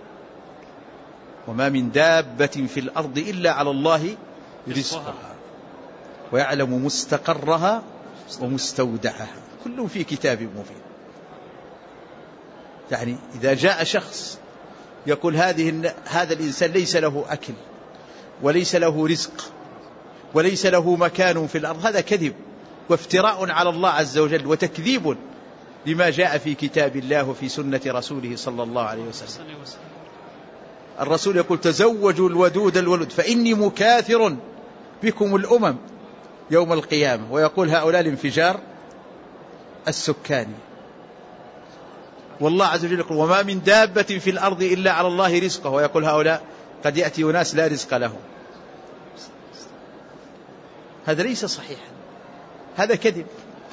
وما من دابة في الأرض إلا على الله رزقها ويعلم مستقرها ومستودعها كل في كتاب مبين. يعني إذا جاء شخص يقول هذا الإنسان ليس له أكل وليس له رزق وليس له مكان في الأرض، هذا كذب وافتراء على الله عز وجل وتكذيب لما جاء في كتاب الله وفي سنة رسوله صلى الله عليه وسلم. الرسول يقول تزوجوا الودود الولد فإني مكاثر بكم الأمم يوم القيامة، ويقول هؤلاء الانفجار السكاني. والله عز وجل يقول وما من دابة في الأرض إلا على الله رزقه، ويقول هؤلاء قد يأتي ناس لا رزق لهم. هذا ليس صحيحا، هذا كذب.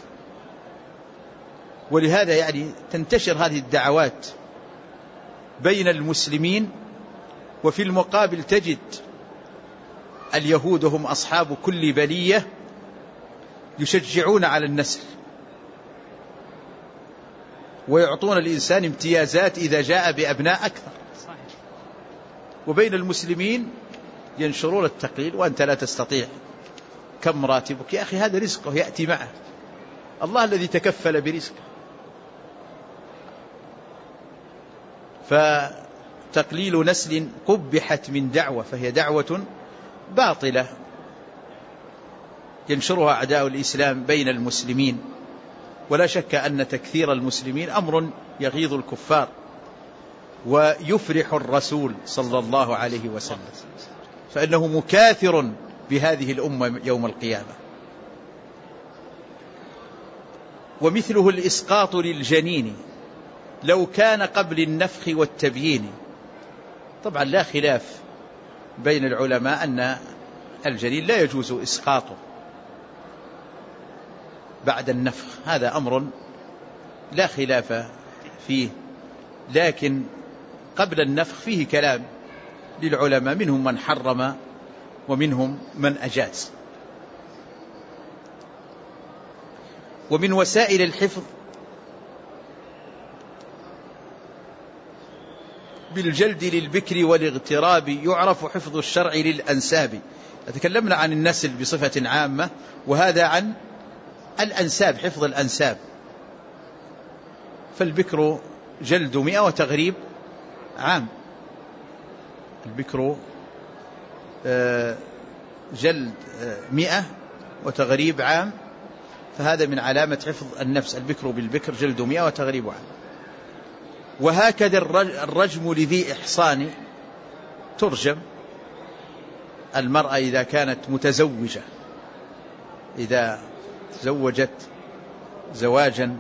ولهذا يعني تنتشر هذه الدعوات بين المسلمين، وفي المقابل تجد اليهود هم أصحاب كل بلية يشجعون على النسل ويعطون الإنسان امتيازات إذا جاء بأبناء أكثر، وبين المسلمين ينشرون التقليل وأنت لا تستطيع، كم راتبك يا أخي؟ هذا رزقه يأتي معه، الله الذي تكفل برزقه. فتقليل نسل قبحت من دعوة فهي دعوة باطلة ينشرها أعداء الإسلام بين المسلمين، ولا شك أن تكثير المسلمين أمر يغيظ الكفار ويفرح الرسول صلى الله عليه وسلم، فإنه مكاثر بهذه الأمة يوم القيامة. ومثله الإسقاط للجنين لو كان قبل النفخ والتبيين. طبعا لا خلاف بين العلماء أن الجنين لا يجوز إسقاطه بعد النفخ، هذا أمر لا خلاف فيه، لكن قبل النفخ فيه كلام للعلماء، منهم من حرم ومنهم من أجاز. ومن وسائل الحفظ بالجلد للبكر والاغتراب يعرف حفظ الشرع للأنساب. تكلمنا عن النسل بصفة عامة، وهذا عن الأنساب، حفظ الأنساب. فالبكر جلد 100 وتغريب عام، البكر جلد 100 وتغريب عام، فهذا من علامة حفظ النفس، البكر بالبكر جلد 100 وتغريب عام. وهكذا الرجم لذي إحصان ترجم المرأة إذا كانت متزوجة، إذا تزوجت زواجا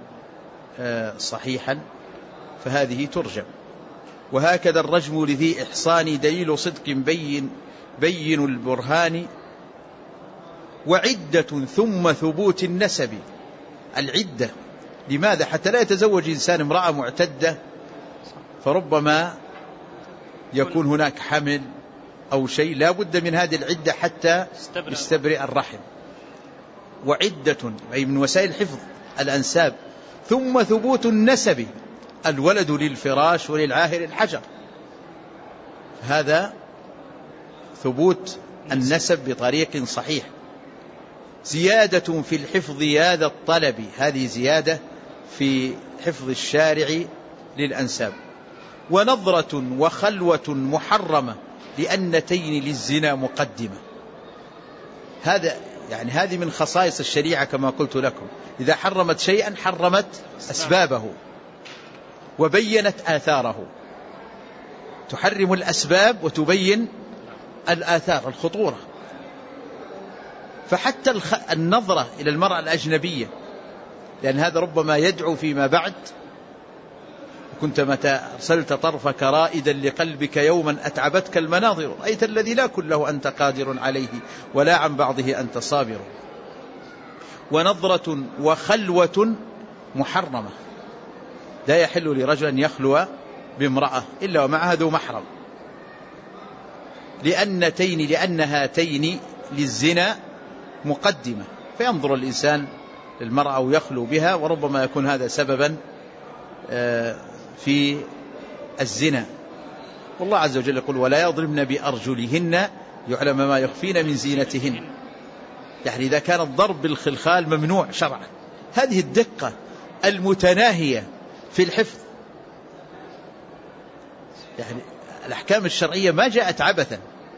صحيحا فهذه ترجم. وهكذا الرجم لذي إحصان دليل صدق بين البرهان وعدة ثم ثبوت النسب. العدة لماذا؟ حتى لا يتزوج إنسان امرأة معتدة فربما يكون هناك حمل أو شيء، لا بد من هذه العدة حتى يستبرئ الرحم. وعدة أي من وسائل حفظ الأنساب. ثم ثبوت النسب، الولد للفراش وللعاهر الحجر، هذا ثبوت النسب بطريق صحيح. زيادة في الحفظ يا ذا الطلب، هذه زيادة في حفظ الشارع للأنساب. ونظرة وخلوة محرمة لأنتين للزنا مقدمة، هذا يعني هذه من خصائص الشريعة كما قلت لكم، إذا حرمت شيئا حرمت أسبابه وبينت آثاره، تحرم الأسباب وتبين الآثار الخطورة. فحتى النظرة إلى المرأة الأجنبية، لأن هذا ربما يدعو فيما بعد، كنت متى أرسلت طرفك رائدا لقلبك يوما أتعبتك المناظر، رأيت الذي لا كله أنت قادر عليه ولا عن بعضه أنت صابر. ونظرة وخلوة محرمة، لا يحل لرجل أن يخلو بامرأة إلا ومعها ذو محرم، لأن هاتين للزنا مقدمة، فينظر الإنسان للمرأة ويخلو بها، وربما يكون هذا سببا في الزنا. والله عز وجل يقول ولا يضربن بأرجلهن يعلم ما يخفين من زينتهن، يعني إذا كان الضرب بالخلخال ممنوع شرعا. هذه الدقة المتناهية في الحفظ، يعني الأحكام الشرعية ما جاءت عبثا،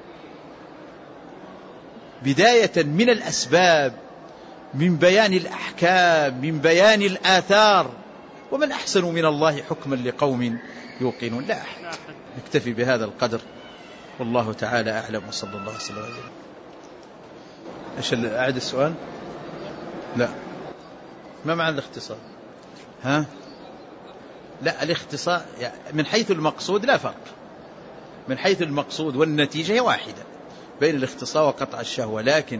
بداية من الأسباب، من بيان الأحكام، من بيان الآثار. ومن أحسن من الله حكما لقوم يوقنون. لا أحد. نكتفي بهذا القدر، والله تعالى أعلم، وصلى الله وسلم على نبينا. إيش أعد السؤال؟ لا، ما معنى الاختصار؟ ها؟ لا، الاختصار من حيث المقصود لا فرق، من حيث المقصود والنتيجة هي واحدة بين الاختصار وقطع الشهوة، لكن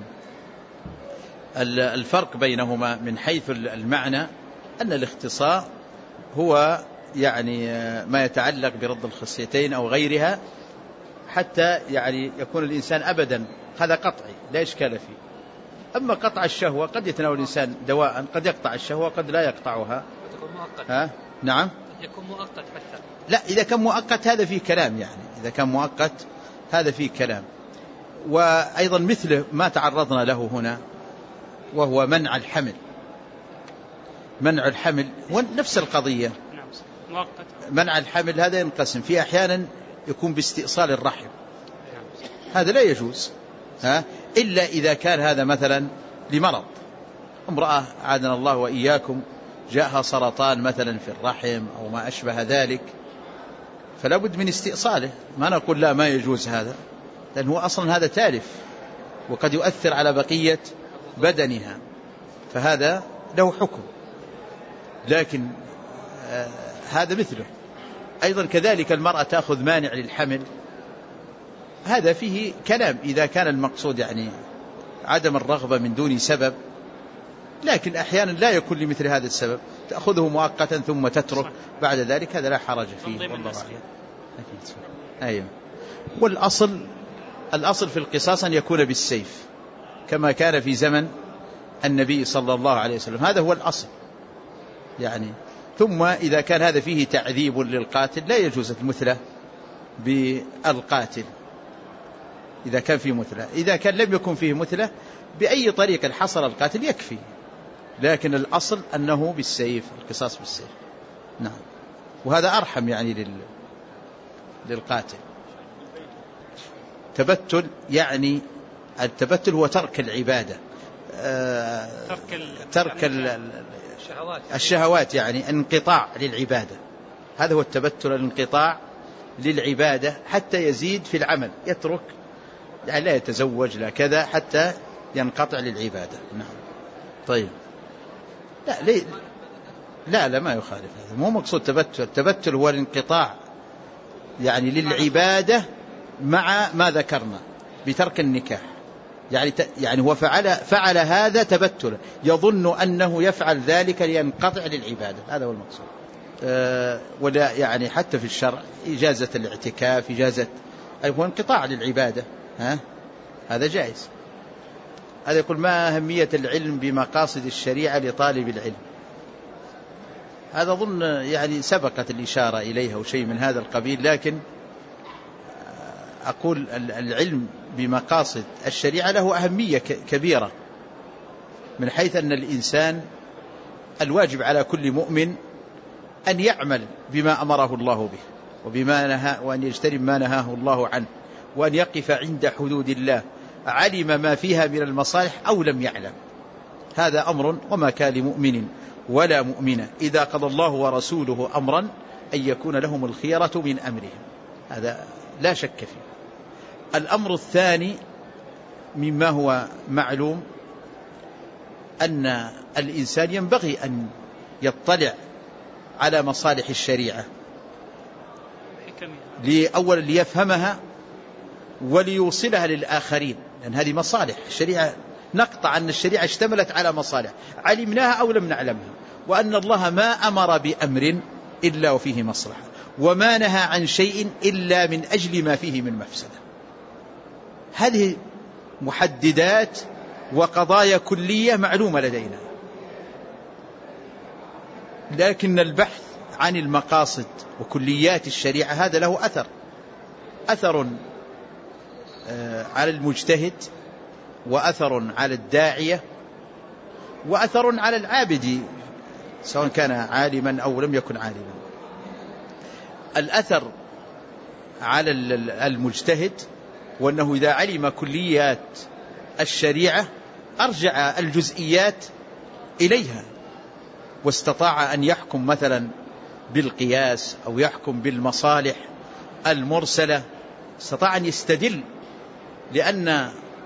الفرق بينهما من حيث المعنى أن الاختصار هو يعني ما يتعلق برد الخصيتين أو غيرها، حتى يعني يكون الإنسان أبدا، هذا قطعي لا إشكال فيه. أما قطع الشهوة قد يتناول الإنسان دواء، قد يقطع الشهوة قد لا يقطعها. ها؟ نعم، قد يكون مؤقت حتى. لا، إذا كان مؤقت هذا فيه كلام، يعني إذا كان مؤقت هذا فيه كلام. وأيضا مثل ما تعرضنا له هنا وهو منع الحمل. منع الحمل ونفس القضية، منع الحمل هذا ينقسم، في أحيانا يكون باستئصال الرحم، هذا لا يجوز، إلا إذا كان هذا مثلا لمرض، امرأة عادنا الله وإياكم جاءها سرطان مثلا في الرحم أو ما أشبه ذلك، فلا بد من استئصاله. ما نقول لا ما يجوز هذا، لأن هو أصلا هذا تالف وقد يؤثر على بقية بدنها، فهذا له حكم. لكن هذا مثله. أيضا كذلك المرأة تأخذ مانع للحمل، هذا فيه كلام إذا كان المقصود يعني عدم الرغبة من دون سبب، لكن أحيانا لا يكون لمثل هذا السبب، تأخذه مؤقتا ثم تترك بعد ذلك، هذا لا حرج فيه، والله أعلم. أيوه. والأصل في القصاص أن يكون بالسيف كما كان في زمن النبي صلى الله عليه وسلم، هذا هو الأصل يعني. ثم إذا كان هذا فيه تعذيب للقاتل لا يجوز المثلة بالقاتل إذا كان فيه مثلة. إذا كان لم يكن فيه مثلة بأي طريقة حصل القاتل يكفي، لكن الأصل أنه بالسيف، القصاص بالسيف. نعم، وهذا أرحم يعني للقاتل. تبتل يعني التبتل هو ترك العبادة، ترك الشهوات، يعني انقطاع للعبادة، هذا هو التبتل، الانقطاع للعبادة حتى يزيد في العمل، يترك يعني لا يتزوج لا كذا حتى ينقطع للعبادة. نعم. طيب، لا ما يخالف هذا، مو مقصود تبتل. التبتل هو الانقطاع يعني للعبادة مع ما ذكرنا بترك النكاح، يعني هو فعل هذا تبتلا، يظن أنه يفعل ذلك لينقطع للعبادة، هذا هو المقصود. ولا يعني حتى في الشرع إجازة الاعتكاف، إجازة هو انقطاع للعبادة، هذا جائز. هذا يقول ما أهمية العلم بمقاصد الشريعة لطالب العلم؟ هذا أظن يعني سبقت الإشارة إليها وشيء من هذا القبيل، لكن أقول العلم بمقاصد الشريعة له أهمية كبيرة، من حيث أن الإنسان الواجب على كل مؤمن أن يعمل بما أمره الله به وبما نهى، وأن يجتنب ما نهاه الله عنه، وأن يقف عند حدود الله، علم ما فيها من المصالح أو لم يعلم. هذا أمر، وما كان لمؤمن ولا مؤمنة إذا قضى الله ورسوله أمرا أن يكون لهم الخيرة من أمرهم، هذا لا شك فيه. الأمر الثاني مما هو معلوم أن الإنسان ينبغي أن يطلع على مصالح الشريعة، أولا ليفهمها وليوصلها للآخرين، لأن هذه مصالح الشريعة، نقطع أن الشريعة اشتملت على مصالح علمناها أو لم نعلمها، وأن الله ما أمر بأمر إلا وفيه مصلحة، وما نهى عن شيء إلا من أجل ما فيه من مفسدة. هذه محددات وقضايا كلية معلومة لدينا، لكن البحث عن المقاصد وكليات الشريعة هذا له أثر على المجتهد، وأثر على الداعية، وأثر على العابد سواء كان عالما أو لم يكن عالما. الأثر على المجتهد، وأنه إذا علم كليات الشريعة أرجع الجزئيات إليها، واستطاع أن يحكم مثلا بالقياس أو يحكم بالمصالح المرسلة، استطاع أن يستدل، لأن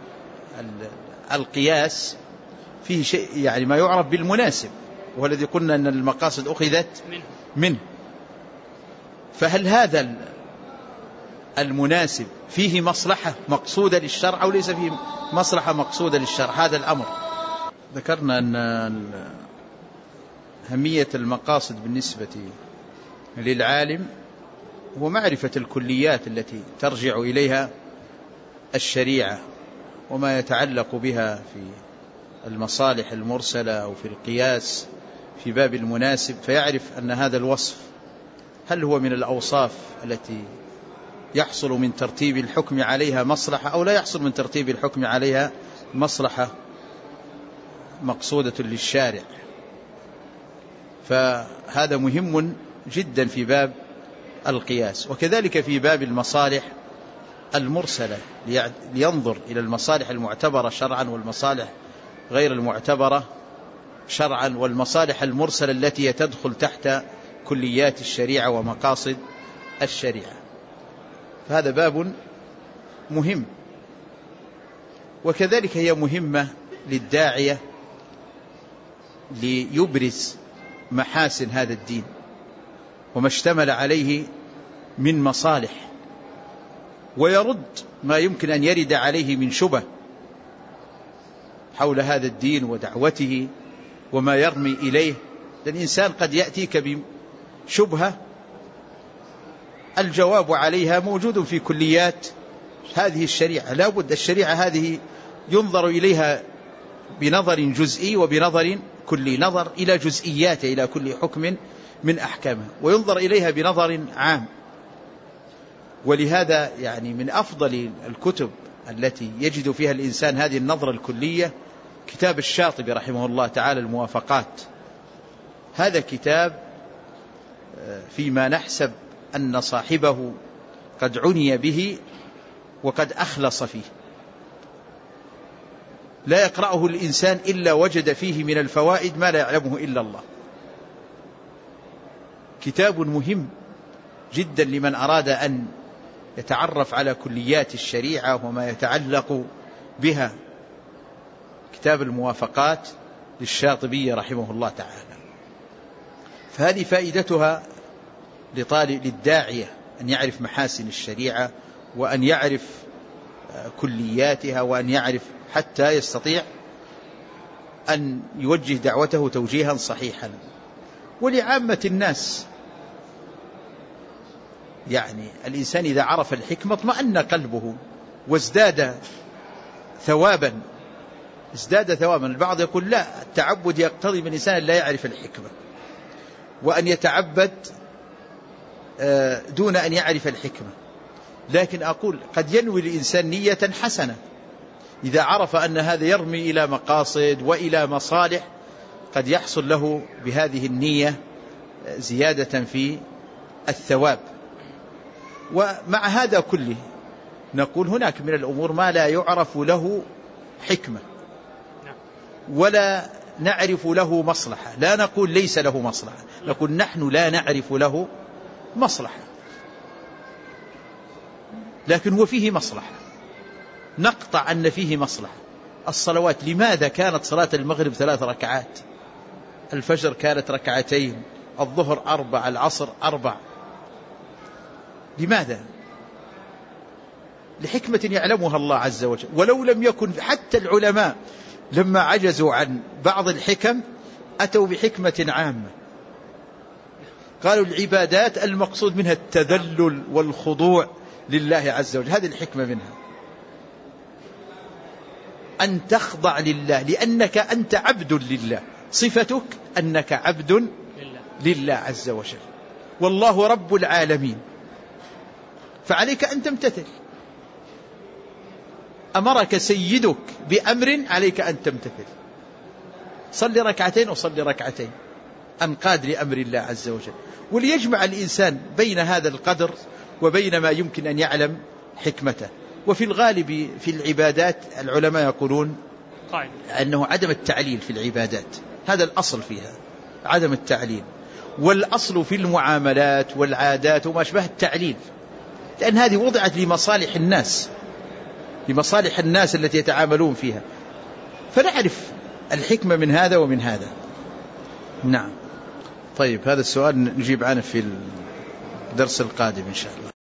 القياس فيه شيء يعني ما يعرف بالمناسب، وهو الذي قلنا أن المقاصد أخذت منه. فهل هذا المناسب فيه مصلحة مقصودة للشرع أو ليس فيه مصلحة مقصودة للشرع؟ هذا الأمر ذكرنا أن أهمية المقاصد بالنسبة للعالم هو معرفة الكليات التي ترجع إليها الشريعة وما يتعلق بها في المصالح المرسلة أو في القياس في باب المناسب، فيعرف أن هذا الوصف هل هو من الأوصاف التي يحصل من ترتيب الحكم عليها مصلحة أو لا يحصل من ترتيب الحكم عليها مصلحة مقصودة للشارع. فهذا مهم جدا في باب القياس، وكذلك في باب المصالح المرسلة، لينظر إلى المصالح المعتبرة شرعا والمصالح غير المعتبرة شرعا، والمصالح المرسلة التي تدخل تحت كليات الشريعة ومقاصد الشريعة. فهذا باب مهم، وكذلك هي مهمة للداعية ليبرز محاسن هذا الدين وما اشتمل عليه من مصالح، ويرد ما يمكن أن يرد عليه من شبه حول هذا الدين ودعوته وما يرمي إليه. الإنسان قد يأتيك بشبهة الجواب عليها موجود في كليات هذه الشريعة، لا بد الشريعة هذه ينظر إليها بنظر جزئي وبنظر كلي، نظر إلى جزئياته إلى كل حكم من أحكامه، وينظر إليها بنظر عام. ولهذا يعني من أفضل الكتب التي يجد فيها الإنسان هذه النظرة الكلية كتاب الشاطبي رحمه الله تعالى الموافقات. هذا كتاب فيما نحسب أن صاحبه قد عني به وقد أخلص فيه، لا يقرأه الإنسان إلا وجد فيه من الفوائد ما لا يعلمه إلا الله. كتاب مهم جدا لمن أراد أن يتعرف على كليات الشريعة وما يتعلق بها، كتاب الموافقات للشاطبي رحمه الله تعالى. فهذه فائدتها للداعية أن يعرف محاسن الشريعة وأن يعرف كلياتها وأن يعرف حتى يستطيع أن يوجه دعوته توجيها صحيحا. ولعامة الناس يعني الإنسان إذا عرف الحكمة اطمأن قلبه وازداد ثوابا. البعض يقول لا، التعبد يقتضي من الإنسان لا يعرف الحكمة، وأن يتعبد دون أن يعرف الحكمة. لكن أقول قد ينوي الإنسان نية حسنة، إذا عرف أن هذا يرمي إلى مقاصد وإلى مصالح قد يحصل له بهذه النية زيادة في الثواب. ومع هذا كله نقول هناك من الأمور ما لا يعرف له حكمة ولا نعرف له مصلحة. لا نقول ليس له مصلحة، نقول نحن لا نعرف له مصلحة، لكن هو فيه مصلحة، نقطع أن فيه مصلحة. الصلوات لماذا كانت صلاة المغرب 3 ركعات، الفجر كانت 2، الظهر 4، العصر 4؟ لماذا؟ لحكمة يعلمها الله عز وجل. ولو لم يكن حتى العلماء لما عجزوا عن بعض الحكم أتوا بحكمة عامة، قالوا العبادات المقصود منها التذلل والخضوع لله عز وجل، هذه الحكمة منها أن تخضع لله لأنك أنت عبد لله، صفتك أنك عبد لله عز وجل، والله رب العالمين، فعليك أن تمتثل. أمرك سيدك بأمر عليك أن تمتثل، صلي 2 وصلي 2 أنقاد لأمر الله عز وجل. وليجمع الإنسان بين هذا القدر وبين ما يمكن أن يعلم حكمته. وفي الغالب في العبادات العلماء يقولون أنه عدم التعليل في العبادات، هذا الأصل فيها عدم التعليل، والأصل في المعاملات والعادات وما أشبه التعليل، لأن هذه وضعت لمصالح الناس، لمصالح الناس التي يتعاملون فيها، فنعرف الحكمة من هذا ومن هذا. نعم. طيب هذا السؤال نجيب عنه في الدرس القادم إن شاء الله.